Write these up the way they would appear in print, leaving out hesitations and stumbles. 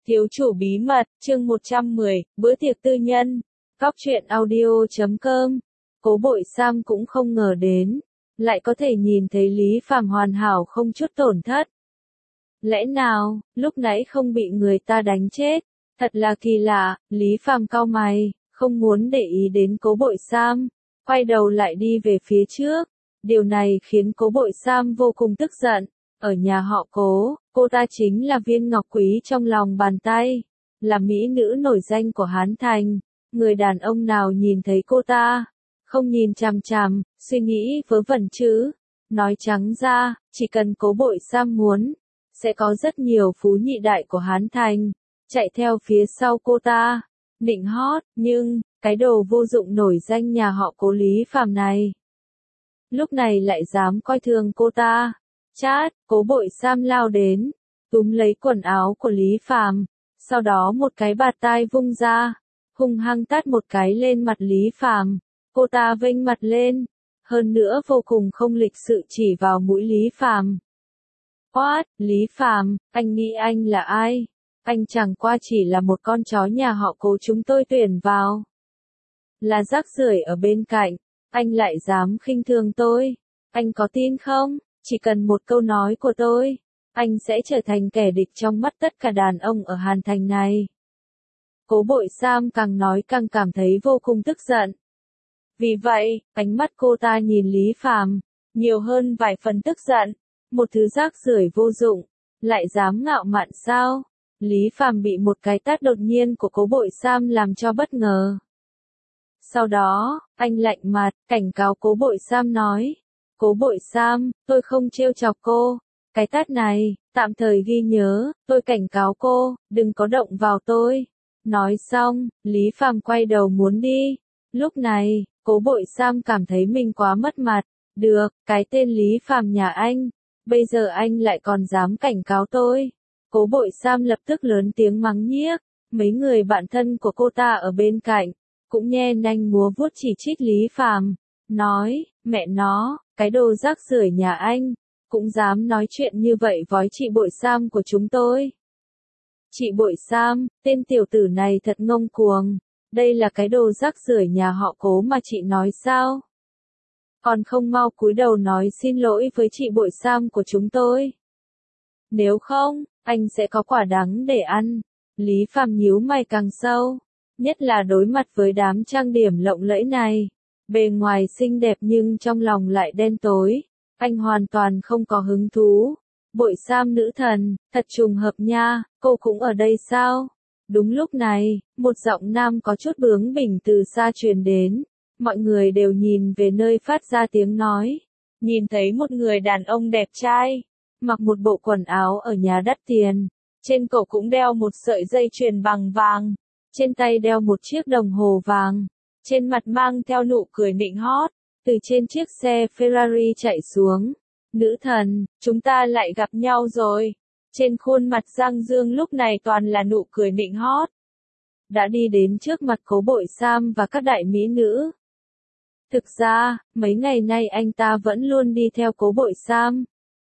Thiếu chủ bí mật, chương 110, bữa tiệc tư nhân. Cóc truyện audio.com. Cố Bội Sam cũng không ngờ đến, lại có thể nhìn thấy Lý Phàm hoàn hảo không chút tổn thất. Lẽ nào, lúc nãy không bị người ta đánh chết? Thật là kỳ lạ, Lý Phàm cau mày, không muốn để ý đến Cố Bội Sam, quay đầu lại đi về phía trước. Điều này khiến Cố Bội Sam vô cùng tức giận. Ở nhà họ Cố, cô ta chính là viên ngọc quý trong lòng bàn tay, là mỹ nữ nổi danh của Hán Thành. Người đàn ông nào nhìn thấy cô ta, không nhìn chằm chằm, suy nghĩ vớ vẩn chứ. Nói trắng ra, chỉ cần Cố Bội Sam muốn, sẽ có rất nhiều phú nhị đại của Hán Thành chạy theo phía sau cô ta, nịnh hót. Nhưng cái đồ vô dụng nổi danh nhà họ Cố Lý Phàm này, lúc này lại dám coi thường cô ta. Chát, Cố Bội Sam lao đến, túm lấy quần áo của Lý Phàm, sau đó một cái bạt tai vung ra, hung hăng tát một cái lên mặt Lý Phàm. Cô ta vênh mặt lên, hơn nữa vô cùng không lịch sự chỉ vào mũi Lý Phàm. What, Lý Phàm, anh nghĩ anh là ai? Anh chẳng qua chỉ là một con chó nhà họ Cố chúng tôi tuyển vào. Là rác rưởi ở bên cạnh, anh lại dám khinh thường tôi. Anh có tin không? Chỉ cần một câu nói của tôi, anh sẽ trở thành kẻ địch trong mắt tất cả đàn ông ở Hàn Thành này. Cố Bội Sam càng nói càng cảm thấy vô cùng tức giận. Vì vậy, ánh mắt cô ta nhìn Lý Phàm nhiều hơn vài phần tức giận. Một thứ rác rưởi vô dụng, lại dám ngạo mạn sao? Lý Phàm bị một cái tát đột nhiên của Cố Bội Sam làm cho bất ngờ. Sau đó, anh lạnh mặt, cảnh cáo Cố Bội Sam nói. Cố Bội Sam, tôi không trêu chọc cô. Cái tát này, tạm thời ghi nhớ, tôi cảnh cáo cô, đừng có động vào tôi. Nói xong, Lý Phàm quay đầu muốn đi. Lúc này, Cố Bội Sam cảm thấy mình quá mất mặt. Được, cái tên Lý Phàm nhà anh, bây giờ anh lại còn dám cảnh cáo tôi. Cố Bội Sam lập tức lớn tiếng mắng nhiếc. Mấy người bạn thân của cô ta ở bên cạnh, cũng nhe nanh múa vuốt chỉ trích Lý Phàm, nói, mẹ nó, cái đồ rác rưởi nhà anh, cũng dám nói chuyện như vậy với chị Bội Sam của chúng tôi. Chị Bội Sam, tên tiểu tử này thật ngông cuồng, đây là cái đồ rác rưởi nhà họ Cố mà chị nói sao? Còn không mau cúi đầu nói xin lỗi với chị Bội Sam của chúng tôi. Nếu không, anh sẽ có quả đắng để ăn. Lý Phàm nhíu mày càng sâu, nhất là đối mặt với đám trang điểm lộng lẫy này. Bề ngoài xinh đẹp nhưng trong lòng lại đen tối, anh hoàn toàn không có hứng thú. Bội Sam nữ thần, thật trùng hợp nha, cô cũng ở đây sao? Đúng lúc này, một giọng nam có chút bướng bỉnh từ xa truyền đến, mọi người đều nhìn về nơi phát ra tiếng nói. Nhìn thấy một người đàn ông đẹp trai, mặc một bộ quần áo ở nhà đắt tiền, trên cổ cũng đeo một sợi dây chuyền bằng vàng, trên tay đeo một chiếc đồng hồ vàng. Trên mặt mang theo nụ cười nịnh hót, từ trên chiếc xe Ferrari chạy xuống. Nữ thần, chúng ta lại gặp nhau rồi. Trên khuôn mặt Giang Dương lúc này toàn là nụ cười nịnh hót. Đã đi đến trước mặt Cố Bội Sam và các đại mỹ nữ. Thực ra, mấy ngày nay anh ta vẫn luôn đi theo Cố Bội Sam.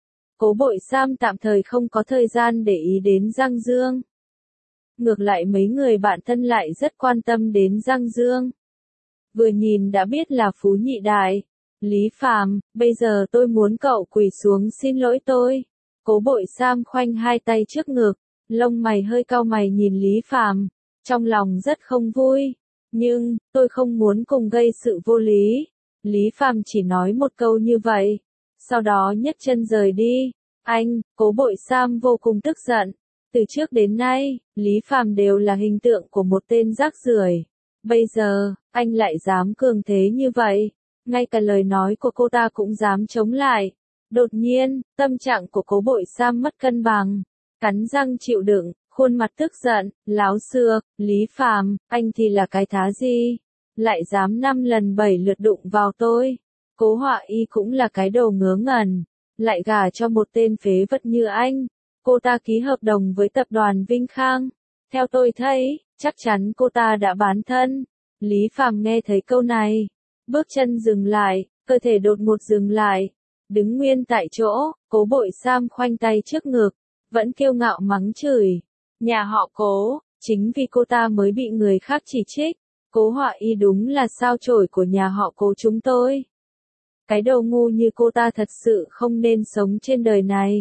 Cố Bội Sam tạm thời không có thời gian để ý đến Giang Dương. Ngược lại mấy người bạn thân lại rất quan tâm đến Giang Dương. Vừa nhìn đã biết là phú nhị đại. Lý Phàm, bây giờ tôi muốn cậu quỳ xuống xin lỗi tôi. Cố Bội Sam khoanh hai tay trước ngực, lông mày hơi cau mày nhìn Lý Phàm, trong lòng rất không vui. Nhưng, tôi không muốn cùng gây sự vô lý. Lý Phàm chỉ nói một câu như vậy, sau đó nhấc chân rời đi. Anh, Cố Bội Sam vô cùng tức giận. Từ trước đến nay, Lý Phàm đều là hình tượng của một tên rác rưởi. Bây giờ, anh lại dám cường thế như vậy, ngay cả lời nói của cô ta cũng dám chống lại. Đột nhiên, tâm trạng của Cố Bội Sam mất cân bằng, cắn răng chịu đựng, khuôn mặt tức giận, láo xược. Lý Phàm, anh thì là cái thá gì? Lại dám 5 lần 7 lượt đụng vào tôi. Cố Họa Y cũng là cái đồ ngớ ngẩn, lại gả cho một tên phế vật như anh. Cô ta ký hợp đồng với tập đoàn Vinh Khang. Theo tôi thấy, chắc chắn cô ta đã bán thân. Lý Phàm nghe thấy câu này, bước chân dừng lại, cơ thể đột ngột dừng lại, đứng nguyên tại chỗ. Cố Bội Sam khoanh tay trước ngực, vẫn kiêu ngạo mắng chửi. Nhà họ Cố, chính vì cô ta mới bị người khác chỉ trích. Cố Họa Y đúng là sao chổi của nhà họ Cố chúng tôi. Cái đầu ngu như cô ta thật sự không nên sống trên đời này.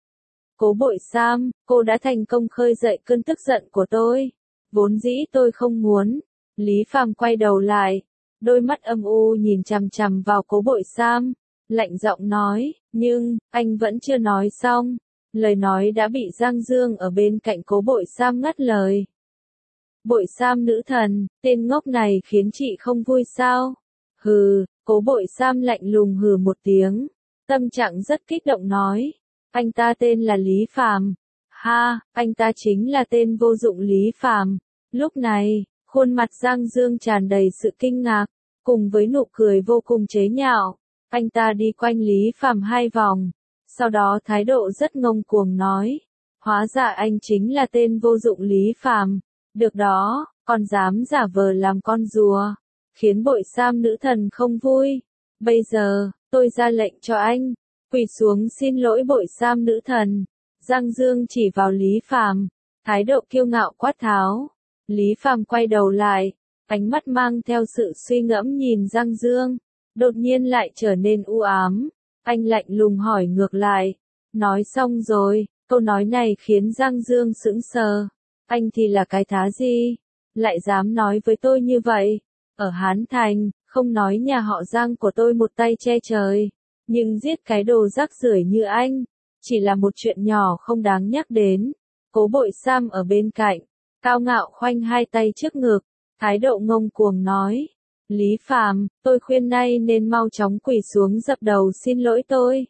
Cố Bội Sam, cô đã thành công khơi dậy cơn tức giận của tôi. Vốn dĩ tôi không muốn. Lý Phàm quay đầu lại, đôi mắt âm u nhìn chằm chằm vào Cố Bội Sam, lạnh giọng nói, nhưng, anh vẫn chưa nói xong. Lời nói đã bị Giang Dương ở bên cạnh Cố Bội Sam ngắt lời. Bội Sam nữ thần, tên ngốc này khiến chị không vui sao? Hừ, Cố Bội Sam lạnh lùng hừ một tiếng, tâm trạng rất kích động nói. Anh ta tên là Lý Phàm. Ha, anh ta chính là tên vô dụng Lý Phàm. Lúc này, khuôn mặt Giang Dương tràn đầy sự kinh ngạc, cùng với nụ cười vô cùng chế nhạo. Anh ta đi quanh Lý Phàm 2 vòng, sau đó thái độ rất ngông cuồng nói. Hóa ra anh chính là tên vô dụng Lý Phàm. Được đó, còn dám giả vờ làm con rùa, khiến Bội Sam nữ thần không vui. Bây giờ, tôi ra lệnh cho anh, quỳ xuống xin lỗi Bội Sam nữ thần. Giang Dương chỉ vào Lý Phàm, thái độ kiêu ngạo quát tháo. Lý Phàm quay đầu lại, ánh mắt mang theo sự suy ngẫm nhìn Giang Dương, đột nhiên lại trở nên u ám. Anh lạnh lùng hỏi ngược lại. Nói xong rồi, câu nói này khiến Giang Dương sững sờ. Anh thì là cái thá gì? Lại dám nói với tôi như vậy? Ở Hán Thành, không nói nhà họ Giang của tôi một tay che trời, nhưng giết cái đồ rác rưởi như anh, chỉ là một chuyện nhỏ không đáng nhắc đến. Cố Bội Sam ở bên cạnh, cao ngạo khoanh 2 tay trước ngực, thái độ ngông cuồng nói. Lý Phàm, tôi khuyên nay nên mau chóng quỳ xuống dập đầu xin lỗi tôi.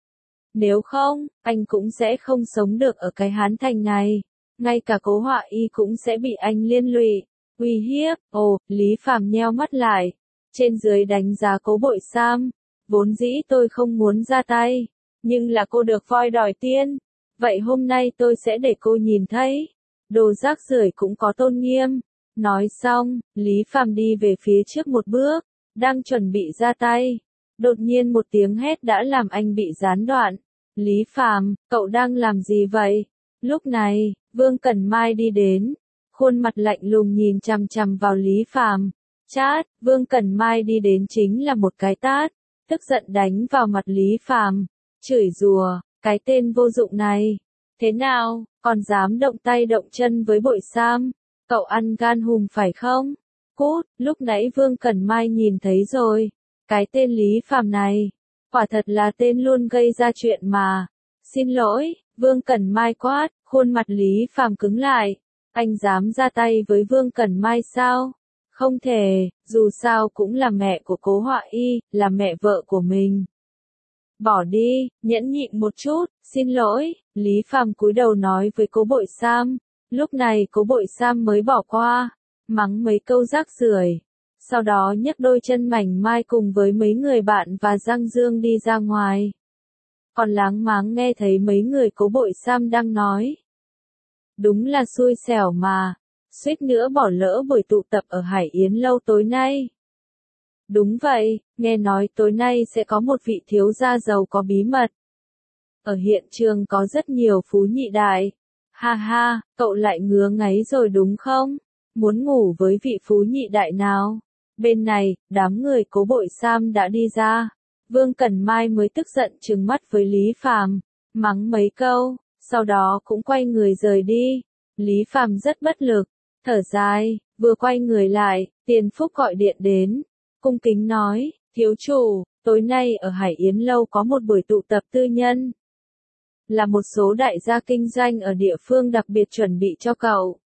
Nếu không, anh cũng sẽ không sống được ở cái Hán Thành này. Ngay cả Cố Họa Y cũng sẽ bị anh liên lụy, uy hiếp. Ồ, Lý Phàm nheo mắt lại, trên dưới đánh giá Cố Bội Sam. Vốn dĩ tôi không muốn ra tay, nhưng là cô được voi đòi tiên. Vậy hôm nay tôi sẽ để cô nhìn thấy, đồ rác rưởi cũng có tôn nghiêm. Nói xong, Lý Phàm đi về phía trước một bước, đang chuẩn bị ra tay. Đột nhiên một tiếng hét đã làm anh bị gián đoạn. Lý Phàm, cậu đang làm gì vậy? Lúc này, Vương Cẩn Mai đi đến, khuôn mặt lạnh lùng nhìn chằm chằm vào Lý Phàm. Chát, Vương Cẩn Mai đi đến chính là một cái tát, tức giận đánh vào mặt Lý Phàm, chửi rủa, cái tên vô dụng này. Thế nào, còn dám động tay động chân với Bội Sam? Cậu ăn gan hùm phải không? Cút, lúc nãy Vương Cẩn Mai nhìn thấy rồi. Cái tên Lý Phàm này, quả thật là tên luôn gây ra chuyện mà. Xin lỗi, Vương Cẩn Mai quát, khuôn mặt Lý Phàm cứng lại. Anh dám ra tay với Vương Cẩn Mai sao? Không thể, dù sao cũng là mẹ của Cố Họa Y, là mẹ vợ của mình. Bỏ đi, nhẫn nhịn một chút, xin lỗi, Lý Phàm cúi đầu nói với Cố Bội Sam. Lúc này Cố Bội Sam mới bỏ qua, mắng mấy câu rác rưởi, sau đó nhấc đôi chân mảnh mai cùng với mấy người bạn và Giang Dương đi ra ngoài. Còn láng máng nghe thấy mấy người Cố Bội Sam đang nói. Đúng là xui xẻo mà, suýt nữa bỏ lỡ buổi tụ tập ở Hải Yến Lâu tối nay. Đúng vậy, nghe nói tối nay sẽ có một vị thiếu gia giàu có bí mật. Ở hiện trường có rất nhiều phú nhị đại. Ha ha, cậu lại ngứa ngáy rồi đúng không? Muốn ngủ với vị phú nhị đại nào? Bên này, đám người Cố Bội Sam đã đi ra. Vương Cẩn Mai mới tức giận trừng mắt với Lý Phàm, mắng mấy câu, sau đó cũng quay người rời đi. Lý Phàm rất bất lực, thở dài, vừa quay người lại, Tiền Phúc gọi điện đến, cung kính nói, thiếu chủ, tối nay ở Hải Yến Lâu có một buổi tụ tập tư nhân. Là một số đại gia kinh doanh ở địa phương đặc biệt chuẩn bị cho cậu.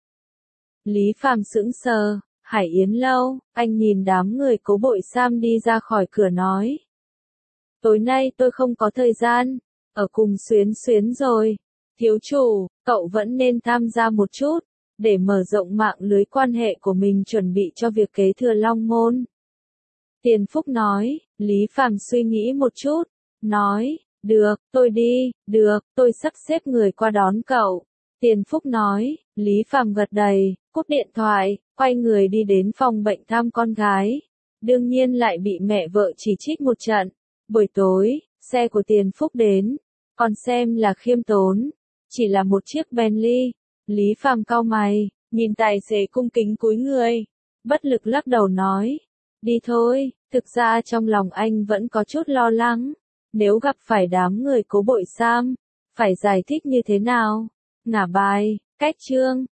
Lý Phàm sững sờ, Hải Yến Lâu, anh nhìn đám người Cố Bội Sam đi ra khỏi cửa nói. Tối nay tôi không có thời gian, ở cùng Xuyến Xuyến rồi. Thiếu chủ, cậu vẫn nên tham gia một chút, để mở rộng mạng lưới quan hệ của mình chuẩn bị cho việc kế thừa Long Môn. Tiền Phúc nói, Lý Phàm suy nghĩ một chút, nói, được, tôi đi, được, tôi sắp xếp người qua đón cậu. Tiền Phúc nói, Lý Phàm gật đầy, cúp điện thoại, quay người đi đến phòng bệnh thăm con gái. Đương nhiên lại bị mẹ vợ chỉ trích một trận. Buổi tối, xe của Tiền Phúc đến, còn xem là khiêm tốn, chỉ là một chiếc Bentley. Lý Phàm cau mày, nhìn tài xế cung kính cúi người, bất lực lắc đầu nói, đi thôi, thực ra trong lòng anh vẫn có chút lo lắng, nếu gặp phải đám người Cố Bội Sam, phải giải thích như thế nào? Ngả bài, cách chương